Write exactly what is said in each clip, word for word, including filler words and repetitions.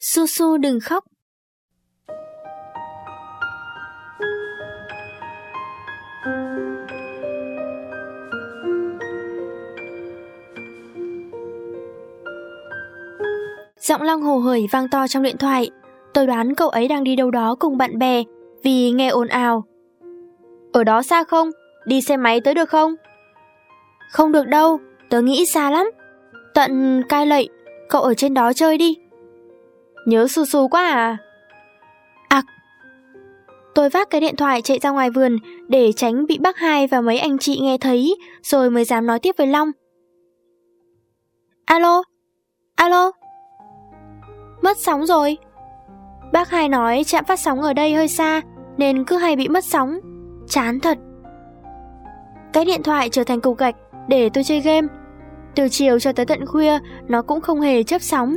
Su Su đừng khóc. Giọng Long hồ hởi vang to trong điện thoại. Tôi đoán cậu ấy đang đi đâu đó cùng bạn bè vì nghe ồn ào. Ở đó xa không? Đi xe máy tới được không? Không được đâu, tớ nghĩ xa lắm. Tận Cai Lậy, cậu ở trên đó chơi đi. Nhớ Su Su quá à? À. Tôi vác cái điện thoại chạy ra ngoài vườn để tránh bị bác Hai và mấy anh chị nghe thấy, rồi mới dám nói tiếp với Long. Alo? Alo? Mất sóng rồi. Bác Hai nói trạm phát sóng ở đây hơi xa nên cứ hay bị mất sóng. Chán thật. Cái điện thoại trở thành cục gạch để tôi chơi game. Từ chiều cho tới tận khuya nó cũng không hề chớp sóng.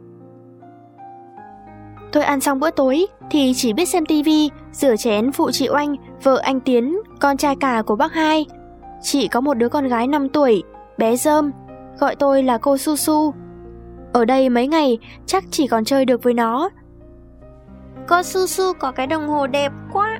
Tôi ăn xong bữa tối thì chỉ biết xem tivi, rửa chén phụ chị Oanh, vợ anh Tiến, con trai cả của bác Hai. Chị có một đứa con gái năm tuổi, bé Rơm, gọi tôi là cô Su Su. Ở đây mấy ngày chắc chỉ còn chơi được với nó. Cô Su Su có cái đồng hồ đẹp quá.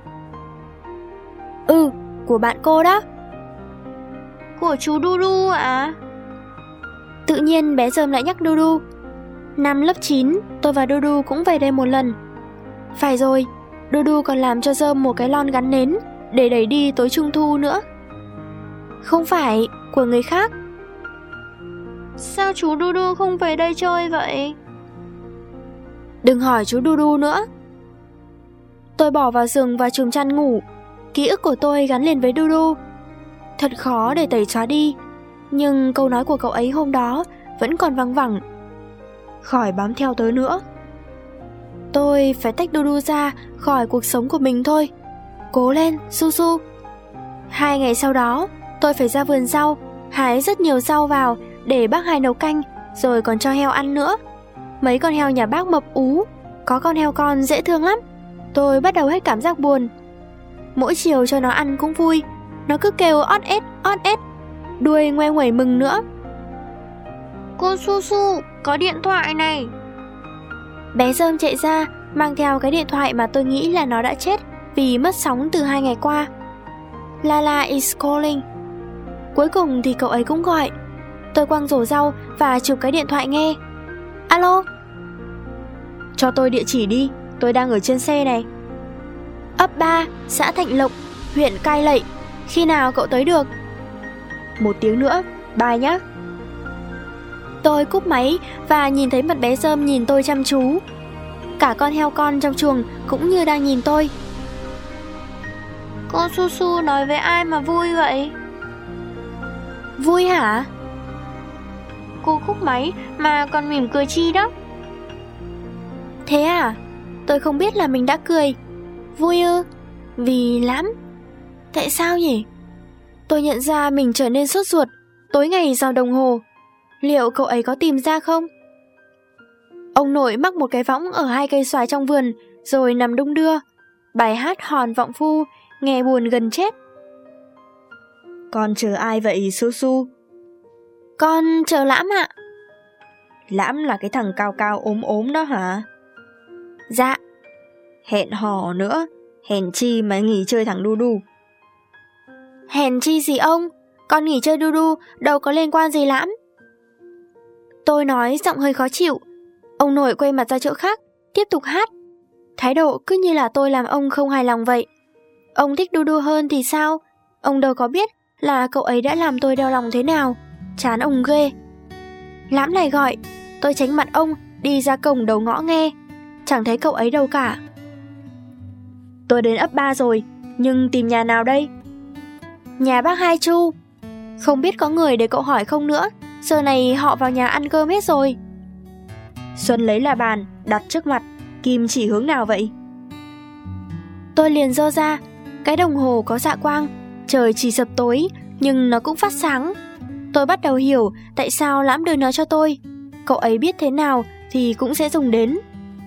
Ừ, của bạn cô đó. Của chú Du Du ạ? Tự nhiên bé Rơm lại nhắc Du Du. Năm lớp chín, tôi và Du Du cũng về đây một lần. Phải rồi, Du Du còn làm cho Rơm một cái lon gắn nến để đẩy đi tối trung thu nữa. Không phải, của người khác. Sao chú Du Du không về đây chơi vậy? Đừng hỏi chú Du Du nữa. Tôi bỏ vào giường và chùm chăn ngủ. Ký ức của tôi gắn liền với Du Du. Thật khó để tẩy xóa đi, nhưng câu nói của cậu ấy hôm đó vẫn còn văng vẳng. Khỏi bám theo tớ nữa. Tôi phải tách Du Du ra khỏi cuộc sống của mình thôi. Cố lên, Su Su. Hai ngày sau đó, tôi phải ra vườn rau, hái rất nhiều rau vào để bác Hai nấu canh, rồi còn cho heo ăn nữa. Mấy con heo nhà bác mập ú, có con heo con dễ thương lắm. Tôi bắt đầu hết cảm giác buồn. Mỗi chiều cho nó ăn cũng vui. Nó cứ kêu ót ét, ót ét, đuôi ngoe nguẩy mừng nữa. Cô Su Su, có điện thoại này. Bé Rơm chạy ra, mang theo cái điện thoại mà tôi nghĩ là nó đã chết vì mất sóng từ hai ngày qua. Lala is calling. Cuối cùng thì cậu ấy cũng gọi. Tôi quăng rổ rau và chụp cái điện thoại nghe. Alo? Cho tôi địa chỉ đi, tôi đang ở trên xe này. Ấp ba, xã Thạnh Lộc, huyện Cai Lậy. Khi nào cậu tới được? Một tiếng nữa, bye nhé. Tôi cúp máy và nhìn thấy mặt bé Rơm nhìn tôi chăm chú. Cả con heo con trong chuồng cũng như đang nhìn tôi. Cô Su Su nói với ai mà vui vậy? Vui hả? Cô cúp máy mà còn mỉm cười chi đó? Thế à? Tôi không biết là mình đã cười. Vui ư? Vì lắm. Tại sao nhỉ? Tôi nhận ra mình trở nên sốt ruột. Tối ngày dò đồng hồ. Liệu cậu ấy có tìm ra không? Ông nội mắc một cái võng ở hai cây xoài trong vườn, rồi nằm đung đưa. Bài hát hòn vọng phu, nghe buồn gần chết. Con chờ ai vậy Su Su? Con chờ Lãm ạ. Lãm là cái thằng cao cao ốm ốm đó hả? Dạ. Hẹn hò nữa, hèn chi mà nghỉ chơi thằng Du Du. Hèn chi gì ông? Con nghỉ chơi Du Du đâu có liên quan gì Lãm. Tôi nói giọng hơi khó chịu. Ông nội quay mặt ra chỗ khác, tiếp tục hát. Thái độ cứ như là tôi làm ông không hài lòng vậy. Ông thích Du Du hơn thì sao? Ông đâu có biết là cậu ấy đã làm tôi đau lòng thế nào. Chán ông ghê. Lãm lại gọi. Tôi tránh mặt ông, đi ra cổng đầu ngõ nghe. Chẳng thấy cậu ấy đâu cả. Tôi đến ấp ba rồi, nhưng tìm nhà nào đây? Nhà bác Hai Chu. Không biết có người để cậu hỏi không nữa. Giờ này họ vào nhà ăn cơm hết rồi. Xuân lấy la bàn, đặt trước mặt. Kim chỉ hướng nào vậy? Tôi liền giơ ra. Cái đồng hồ có dạ quang. Trời chỉ sập tối, nhưng nó cũng phát sáng. Tôi bắt đầu hiểu tại sao Lãm đưa nó cho tôi. Cậu ấy biết thế nào thì cũng sẽ dùng đến.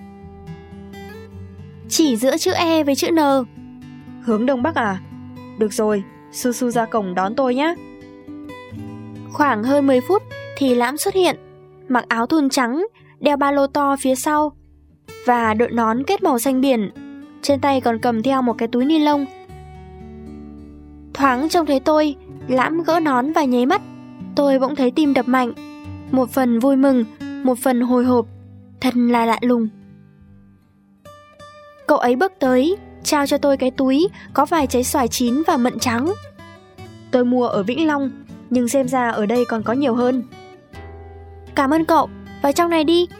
Chỉ giữa chữ E với chữ N. Hướng đông bắc à? Được rồi, Su Su ra cổng đón tôi nhé. Khoảng hơn mười phút thì Lãm xuất hiện. Mặc áo thun trắng, đeo ba lô to phía sau và đội nón kết màu xanh biển. Trên tay còn cầm theo một cái túi ni lông. Thoáng trông thấy tôi, Lãm gỡ nón và nháy mắt. Tôi bỗng thấy tim đập mạnh. Một phần vui mừng, một phần hồi hộp. Thật là lạ lùng. Cậu ấy bước tới, trao cho tôi cái túi có vài trái xoài chín và mận trắng. Tôi mua ở Vĩnh Long, nhưng xem ra ở đây còn có nhiều hơn. Cảm ơn cậu, vào trong này đi.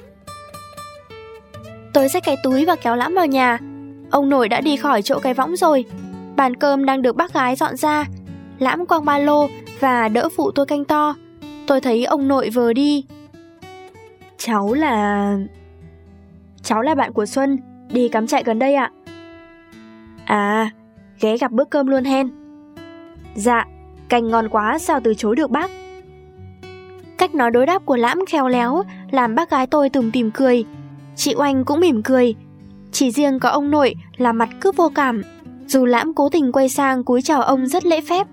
Tôi xách cái túi và kéo Lãm vào nhà. Ông nội đã đi khỏi chỗ cái võng rồi. Bàn cơm đang được bác gái dọn ra. Lãm quăng ba lô và đỡ phụ tôi canh to. Tôi thấy ông nội vừa đi. Cháu là... Cháu là bạn của Xuân, đi cắm trại gần đây ạ. À, ghé gặp bữa cơm luôn hen. Dạ, canh ngon quá sao từ chối được bác. Cách nói đối đáp của Lãm khéo léo làm bác gái tôi tủm tỉm cười. Chị Oanh cũng mỉm cười. Chỉ riêng có ông nội là mặt cứ vô cảm, dù Lãm cố tình quay sang cúi chào ông rất lễ phép.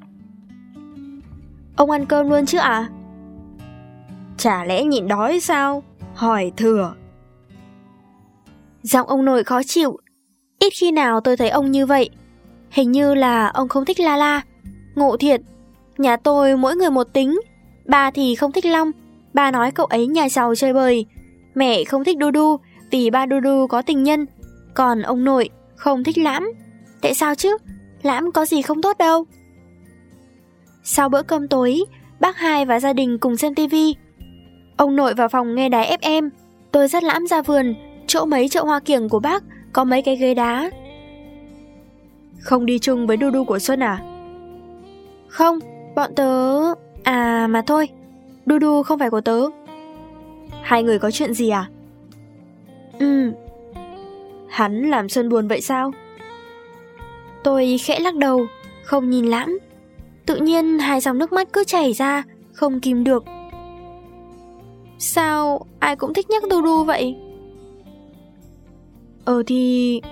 Ông ăn cơm luôn chứ ạ? À? Chả lẽ nhịn đói sao? Hỏi thừa. Giọng ông nội khó chịu. Ít khi nào tôi thấy ông như vậy. Hình như là ông không thích La La. Ngộ thiệt. Nhà tôi mỗi người một tính. Ba thì không thích Long. Ba nói cậu ấy nhà giàu chơi bời. Mẹ không thích Du Du vì ba Du Du có tình nhân. Còn ông nội không thích Lãm. Tại sao chứ? Lãm có gì không tốt đâu. Sau bữa cơm tối, bác Hai và gia đình cùng xem tivi. Ông nội vào phòng nghe đài ép em. Tôi dắt Lãm ra vườn, chỗ mấy chậu hoa kiểng của bác có mấy cái ghế đá. Không đi chung với Du Du của Xuân à? Không, bọn tớ... À mà thôi, Du Du không phải của tớ. Hai người có chuyện gì à? Ừ. Hắn làm Xuân buồn vậy sao? Tôi khẽ lắc đầu, không nhìn Lãm. Tự nhiên hai dòng nước mắt cứ chảy ra, không kìm được. Sao ai cũng thích nhắc Du Du vậy? Ờ thì...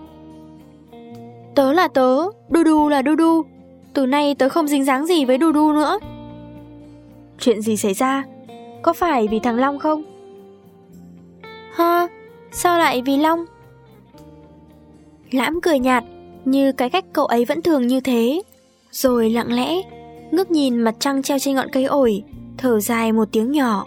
Tớ là tớ, Du Du là Du Du. Từ nay tớ không dính dáng gì với Du Du nữa. Chuyện gì xảy ra? Có phải vì thằng Long không? Ha, sao lại vì Long? Lãm cười nhạt, như cái cách cậu ấy vẫn thường như thế. Rồi lặng lẽ ngước nhìn mặt trăng treo trên ngọn cây ổi, thở dài một tiếng nhỏ.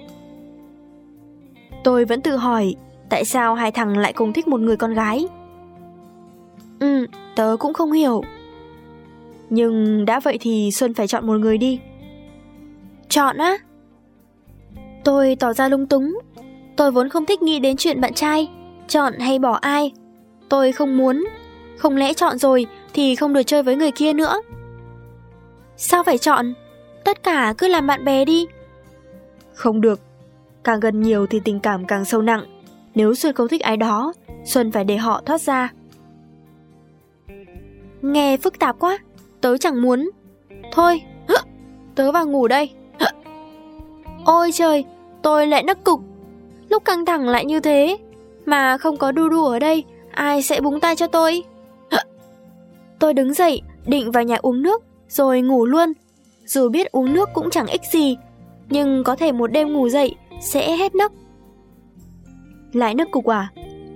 Tôi vẫn tự hỏi tại sao hai thằng lại cùng thích một người con gái. Ừ, tớ cũng không hiểu. Nhưng đã vậy thì Xuân phải chọn một người đi. Chọn á? Tôi tỏ ra lung túng. Tôi vốn không thích nghĩ đến chuyện bạn trai chọn hay bỏ ai. Tôi không muốn. Không lẽ chọn rồi thì không được chơi với người kia nữa? Sao phải chọn? Tất cả cứ làm bạn bè đi. Không được. Càng gần nhiều thì tình cảm càng sâu nặng. Nếu Xuân không thích ai đó, Xuân phải để họ thoát ra. Nghe phức tạp quá. Tớ chẳng muốn. Thôi, tớ vào ngủ đây. Ôi trời, tôi lại nấc cục. Lúc căng thẳng lại như thế. Mà không có Du Du ở đây, ai sẽ búng tay cho tôi? Tôi đứng dậy, định vào nhà uống nước, rồi ngủ luôn. Dù biết uống nước cũng chẳng ích gì, nhưng có thể một đêm ngủ dậy sẽ hết nấc. Lại nấc cục à?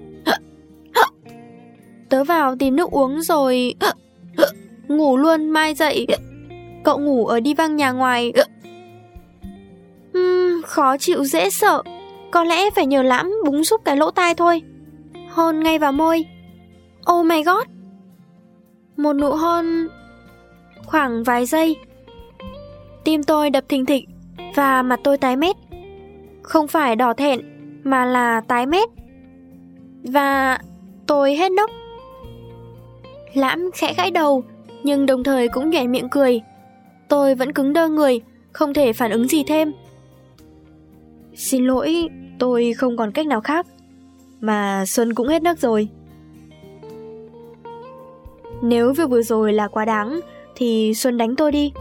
Tớ vào tìm nước uống rồi ngủ luôn, mai dậy cậu ngủ ở đi văng nhà ngoài. uhm, Khó chịu dễ sợ. Có lẽ phải nhờ Lãm búng xúc cái lỗ tai thôi. Hôn ngay vào môi. Oh my god. Một nụ hôn khoảng vài giây. Tim tôi đập thình thịch và mặt tôi tái mét. Không phải đỏ thẹn mà là tái mét. Và tôi hết nốc. Lãm khẽ gãi đầu, nhưng đồng thời cũng nhoẻn miệng cười. Tôi vẫn cứng đơ người, không thể phản ứng gì thêm. Xin lỗi, tôi không còn cách nào khác. Mà Xuân cũng hết nấc rồi. Nếu việc vừa rồi là quá đáng thì Xuân đánh tôi đi.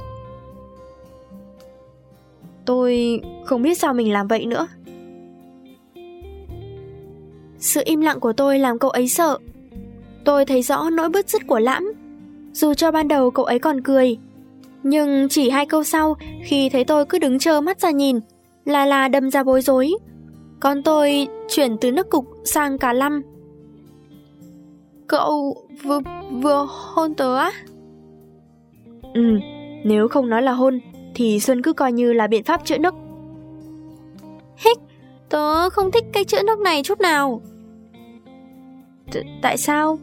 Tôi không biết sao mình làm vậy nữa. Sự im lặng của tôi làm cậu ấy sợ. Tôi thấy rõ nỗi bứt rứt của Lãm. Dù cho ban đầu cậu ấy còn cười, nhưng chỉ hai câu sau, khi thấy tôi cứ đứng trơ mắt ra nhìn, là là đâm ra bối rối. Con tôi chuyển từ nước cục sang cá lăm. Cậu vừa, vừa hôn tớ á? Ừ, nếu không nói là hôn thì Xuân cứ coi như là biện pháp chữa nức. Hích, tớ không thích cái chữa nức này chút nào. T- Tại sao?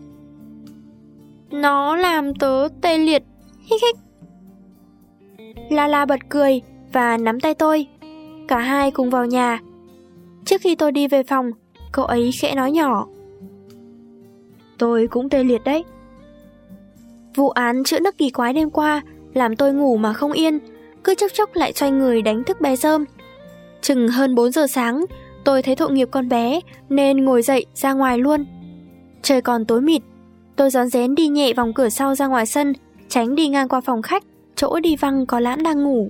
Nó làm tớ tê liệt. Hích hích. Lala bật cười và nắm tay tôi. Cả hai cùng vào nhà. Trước khi tôi đi về phòng, cậu ấy khẽ nói nhỏ: Tôi cũng tê liệt đấy. Vụ án chữa nức kỳ quái đêm qua làm tôi ngủ mà không yên, cứ chốc chốc lại xoay người đánh thức bé Rơm. Chừng hơn bốn giờ sáng, tôi thấy tội nghiệp con bé nên ngồi dậy ra ngoài luôn. Trời còn tối mịt, tôi rón rén đi nhẹ vòng cửa sau ra ngoài sân, tránh đi ngang qua phòng khách, chỗ đi văng có Lãm đang ngủ.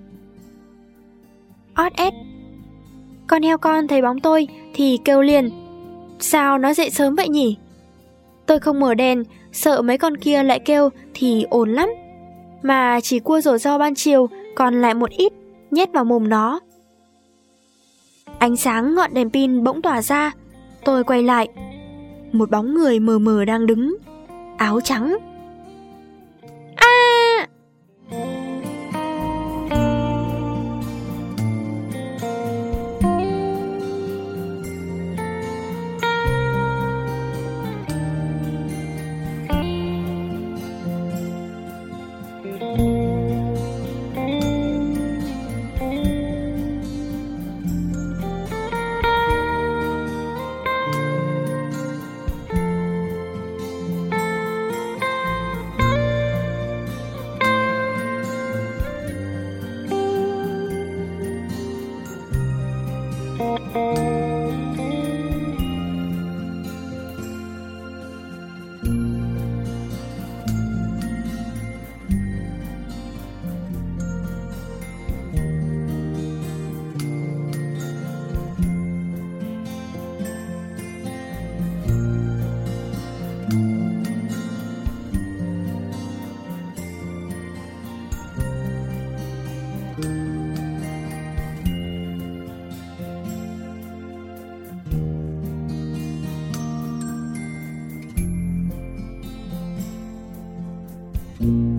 Ót ét. Con heo con thấy bóng tôi thì kêu liền: Sao nó dậy sớm vậy nhỉ? Tôi không mở đèn, sợ mấy con kia lại kêu thì ồn lắm. Mà chỉ cua rổ rau ban chiều còn lại một ít, nhét vào mồm nó. Ánh sáng ngọn đèn pin bỗng tỏa ra. Tôi quay lại. Một bóng người mờ mờ đang đứng, áo trắng. À! Thank you.